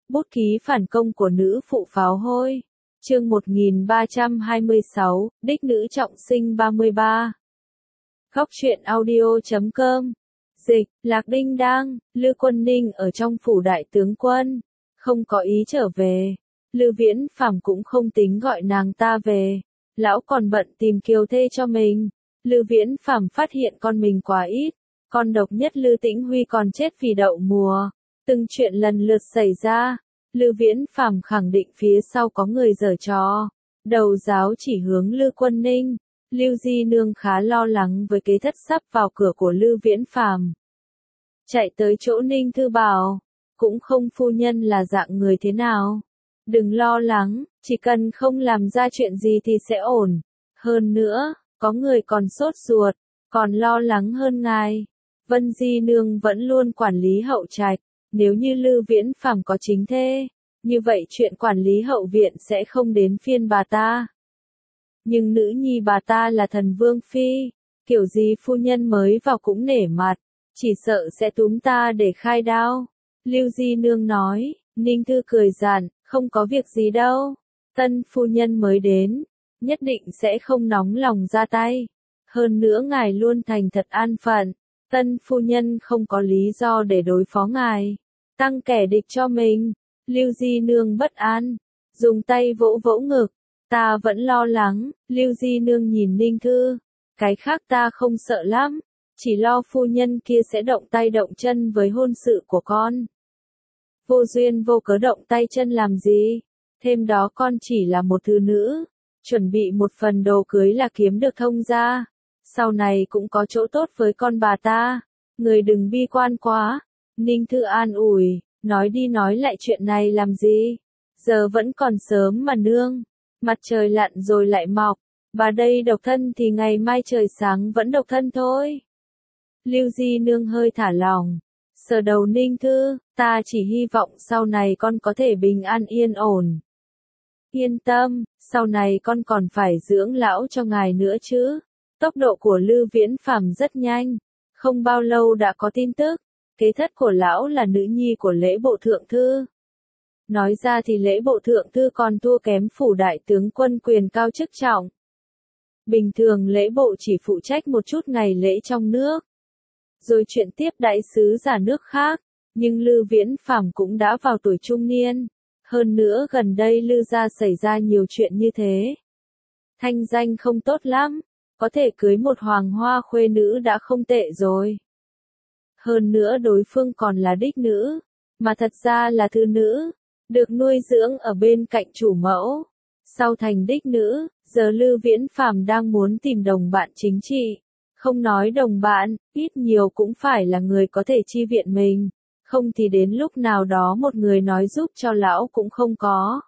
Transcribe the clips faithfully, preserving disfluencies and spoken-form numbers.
Bút ký phản công của nữ phụ pháo hôi. Chương một nghìn ba trăm hai mươi sáu, đích nữ trọng sinh ba mươi ba. Góc truyện audio chấm com. Dịch, Lạc Đinh Đang, Lư Quân Ninh ở trong phủ đại tướng quân, không có ý trở về. Lư Viễn Phàm cũng không tính gọi nàng ta về, lão còn bận tìm kiều thê cho mình. Lư Viễn Phàm phát hiện con mình quá ít, con độc nhất Lư Tĩnh Huy còn chết vì đậu mùa. Từng chuyện lần lượt xảy ra, Lư Viễn Phàm khẳng định phía sau có người giở trò. Đầu giáo chỉ hướng Lư Quân Ninh. Lưu Di Nương khá lo lắng với kế thất sắp vào cửa của Lư Viễn Phàm. Chạy tới chỗ Ninh Thư bảo, cũng không phu nhân là dạng người thế nào. Đừng lo lắng, chỉ cần không làm ra chuyện gì thì sẽ ổn. Hơn nữa, có người còn sốt ruột, còn lo lắng hơn ngài. Vân Di Nương vẫn luôn quản lý hậu trạch, nếu như Lư Viễn Phàm có chính thê, như vậy chuyện quản lý hậu viện sẽ không đến phiên bà ta. Nhưng nữ nhi bà ta là thần vương phi, kiểu gì phu nhân mới vào cũng nể mặt, chỉ sợ sẽ túm ta để khai đao. Lưu Di Nương nói. Ninh Thư cười dặn, không có việc gì đâu, tân phu nhân mới đến, nhất định sẽ không nóng lòng ra tay. Hơn nữa ngài luôn thành thật an phận, tân phu nhân không có lý do để đối phó ngài, tăng kẻ địch cho mình. Lưu Di Nương bất an, dùng tay vỗ vỗ ngực, ta vẫn lo lắng. Lưu Di Nương nhìn Ninh Thư, cái khác ta không sợ lắm, chỉ lo phu nhân kia sẽ động tay động chân với hôn sự của con. Vô duyên vô cớ động tay chân làm gì, thêm đó con chỉ là một thứ nữ, chuẩn bị một phần đồ cưới là kiếm được thông gia, sau này cũng có chỗ tốt với con bà ta, người đừng bi quan quá. Ninh Thư an ủi, nói đi nói lại chuyện này làm gì, giờ vẫn còn sớm mà nương, mặt trời lặn rồi lại mọc, bà đây độc thân thì ngày mai trời sáng vẫn độc thân thôi. Lưu Di Nương hơi thả lỏng, sờ đầu Ninh Thư, ta chỉ hy vọng sau này con có thể bình an yên ổn. Yên tâm, sau này con còn phải dưỡng lão cho ngài nữa chứ. Tốc độ của Lư Viễn Phàm rất nhanh, không bao lâu đã có tin tức, kế thất của lão là nữ nhi của lễ bộ thượng thư. Nói ra thì lễ bộ thượng thư còn thua kém phủ đại tướng quân quyền cao chức trọng. Bình thường lễ bộ chỉ phụ trách một chút ngày lễ trong nước, rồi chuyện tiếp đại sứ giả nước khác, nhưng Lư Viễn Phàm cũng đã vào tuổi trung niên, hơn nữa gần đây Lư gia xảy ra nhiều chuyện như thế. Thanh danh không tốt lắm, có thể cưới một hoàng hoa khuê nữ đã không tệ rồi. Hơn nữa đối phương còn là đích nữ, mà thật ra là thư nữ, được nuôi dưỡng ở bên cạnh chủ mẫu. Sau thành đích nữ, giờ Lư Viễn Phàm đang muốn tìm đồng bạn chính trị. Không nói đồng bạn, ít nhiều cũng phải là người có thể chi viện mình, không thì đến lúc nào đó một người nói giúp cho lão cũng không có.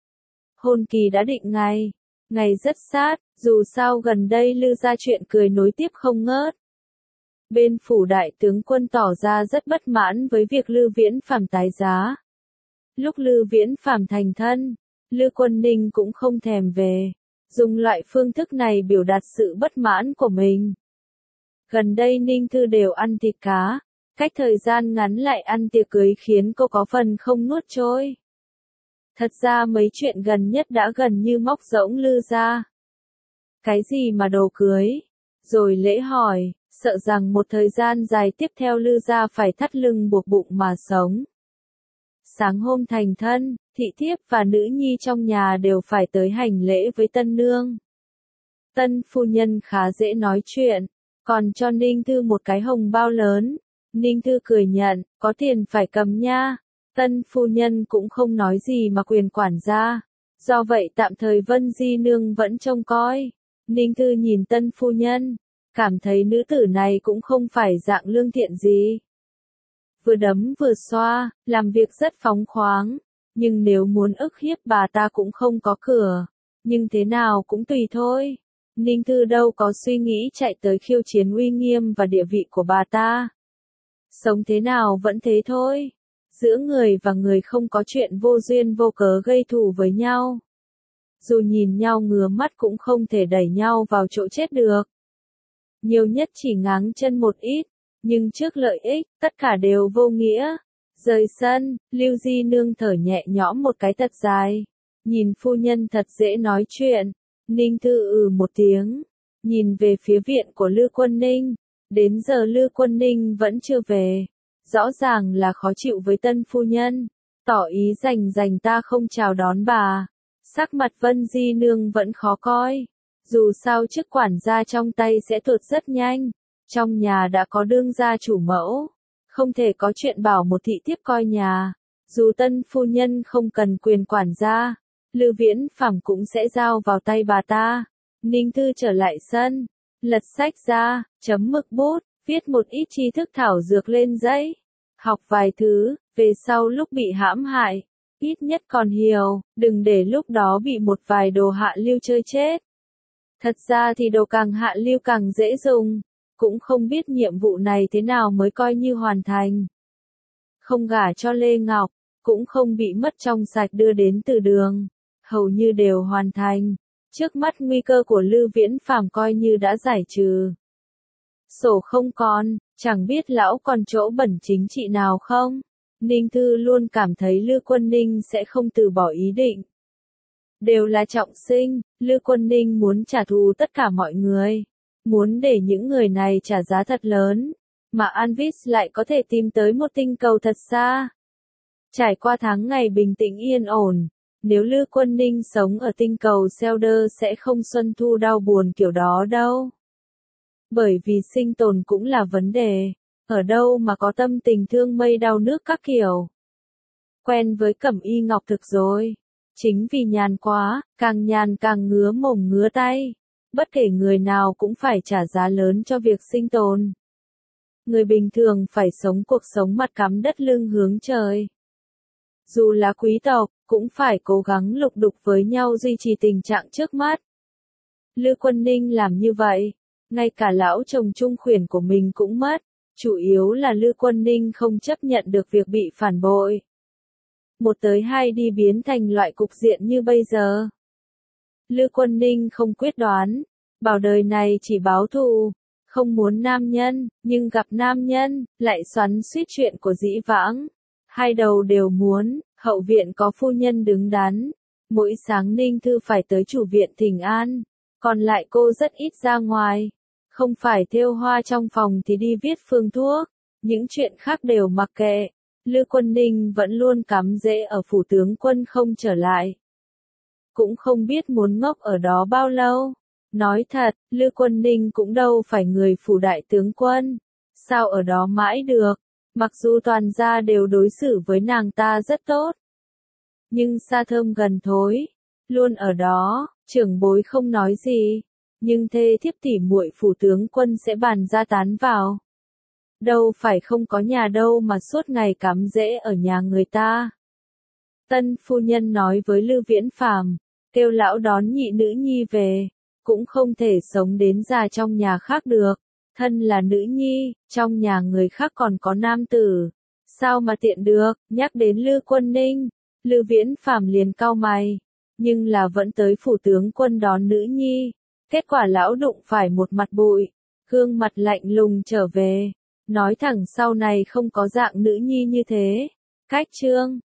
Hôn kỳ đã định ngày, ngày rất sát, dù sao gần đây Lư gia chuyện cười nối tiếp không ngớt. Bên phủ đại tướng quân tỏ ra rất bất mãn với việc Lư Viễn Phàm tái giá. Lúc Lư Viễn Phàm thành thân, Lư Quân Ninh cũng không thèm về, dùng loại phương thức này biểu đạt sự bất mãn của mình. Gần đây Ninh Thư đều ăn thịt cá, cách thời gian ngắn lại ăn tiệc cưới khiến cô có phần không nuốt trôi. Thật ra mấy chuyện gần nhất đã gần như móc rỗng Lư gia. Cái gì mà đồ cưới, rồi lễ hỏi, sợ rằng một thời gian dài tiếp theo Lư gia phải thắt lưng buộc bụng mà sống. Sáng hôm thành thân, thị thiếp và nữ nhi trong nhà đều phải tới hành lễ với tân nương. Tân phu nhân khá dễ nói chuyện, còn cho Ninh Thư một cái hồng bao lớn. Ninh Thư cười nhận, có tiền phải cầm nha. Tân phu nhân cũng không nói gì mà quyền quản gia. Do vậy tạm thời Vân Di Nương vẫn trông coi. Ninh Thư nhìn tân phu nhân, cảm thấy nữ tử này cũng không phải dạng lương thiện gì. Vừa đấm vừa xoa, làm việc rất phóng khoáng. Nhưng nếu muốn ức hiếp bà ta cũng không có cửa. Nhưng thế nào cũng tùy thôi. Ninh Thư đâu có suy nghĩ chạy tới khiêu chiến uy nghiêm và địa vị của bà ta. Sống thế nào vẫn thế thôi. Giữa người và người không có chuyện vô duyên vô cớ gây thù với nhau. Dù nhìn nhau ngứa mắt cũng không thể đẩy nhau vào chỗ chết được. Nhiều nhất chỉ ngáng chân một ít, nhưng trước lợi ích, tất cả đều vô nghĩa. Rời sân, Lưu Di Nương thở nhẹ nhõm một cái thật dài. Nhìn phu nhân thật dễ nói chuyện. Ninh Thư ừ một tiếng. Nhìn về phía viện của Lư Quân Ninh. Đến giờ Lư Quân Ninh vẫn chưa về. Rõ ràng là khó chịu với tân phu nhân. Tỏ ý rành rành ta không chào đón bà. Sắc mặt Vân Di Nương vẫn khó coi. Dù sao chức quản gia trong tay sẽ tuột rất nhanh. Trong nhà đã có đương gia chủ mẫu. Không thể có chuyện bảo một thị thiếp coi nhà. Dù tân phu nhân không cần quyền quản gia, Lư Viễn Phàm cũng sẽ giao vào tay bà ta. Ninh Thư trở lại sân, lật sách ra, chấm mực bút, viết một ít tri thức thảo dược lên giấy. Học vài thứ, về sau lúc bị hãm hại, ít nhất còn hiểu, đừng để lúc đó bị một vài đồ hạ lưu chơi chết. Thật ra thì đồ càng hạ lưu càng dễ dùng, cũng không biết nhiệm vụ này thế nào mới coi như hoàn thành. Không gả cho Lê Ngọc, cũng không bị mất trong sạch đưa đến từ đường, hầu như đều hoàn thành. Trước mắt nguy cơ của Lư Viễn Phàm coi như đã giải trừ. Sổ không còn, chẳng biết lão còn chỗ bẩn chính trị nào không? Ninh Thư luôn cảm thấy Lư Quân Ninh sẽ không từ bỏ ý định. Đều là trọng sinh, Lư Quân Ninh muốn trả thù tất cả mọi người. Muốn để những người này trả giá thật lớn. Mà Anvis lại có thể tìm tới một tinh cầu thật xa. Trải qua tháng ngày bình tĩnh yên ổn. Nếu Lư Quân Ninh sống ở tinh cầu Selder sẽ không xuân thu đau buồn kiểu đó đâu. Bởi vì sinh tồn cũng là vấn đề. Ở đâu mà có tâm tình thương mây đau nước các kiểu. Quen với Cẩm Y Ngọc thực rồi. Chính vì nhàn quá, càng nhàn càng ngứa mồm ngứa tay. Bất kể người nào cũng phải trả giá lớn cho việc sinh tồn. Người bình thường phải sống cuộc sống mặt cắm đất lưng hướng trời. Dù là quý tộc, cũng phải cố gắng lục đục với nhau duy trì tình trạng trước mắt. Lư Quân Ninh làm như vậy, ngay cả lão chồng trung khuyển của mình cũng mất, chủ yếu là Lư Quân Ninh không chấp nhận được việc bị phản bội. Một tới hai đi biến thành loại cục diện như bây giờ. Lư Quân Ninh không quyết đoán, bảo đời này chỉ báo thù, không muốn nam nhân, nhưng gặp nam nhân, lại xoắn xuýt chuyện của dĩ vãng. Hai đầu đều muốn, hậu viện có phu nhân đứng đắn. Mỗi sáng Ninh Thư phải tới chủ viện thỉnh an, còn lại cô rất ít ra ngoài. Không phải thêu hoa trong phòng thì đi viết phương thuốc, những chuyện khác đều mặc kệ. Lư Quân Ninh vẫn luôn cắm rễ ở phủ tướng quân không trở lại. Cũng không biết muốn ngốc ở đó bao lâu. Nói thật, Lư Quân Ninh cũng đâu phải người phủ đại tướng quân. Sao ở đó mãi được, mặc dù toàn gia đều đối xử với nàng ta rất tốt. Nhưng xa thơm gần thối, luôn ở đó, trưởng bối không nói gì. Nhưng thê thiếp tỉ muội phủ tướng quân sẽ bàn ra tán vào. Đâu phải không có nhà đâu mà suốt ngày cắm rễ ở nhà người ta. Tân phu nhân nói với Lư Viễn Phàm, kêu lão đón nhị nữ nhi về, cũng không thể sống đến già trong nhà khác được. Thân là nữ nhi, trong nhà người khác còn có nam tử, sao mà tiện được? Nhắc đến Lư Quân Ninh, Lư Viễn Phàm liền cau mày, nhưng là vẫn tới phủ tướng quân đón nữ nhi. Kết quả lão đụng phải một mặt bụi, gương mặt lạnh lùng trở về, nói thẳng sau này không có dạng nữ nhi như thế. Cách chương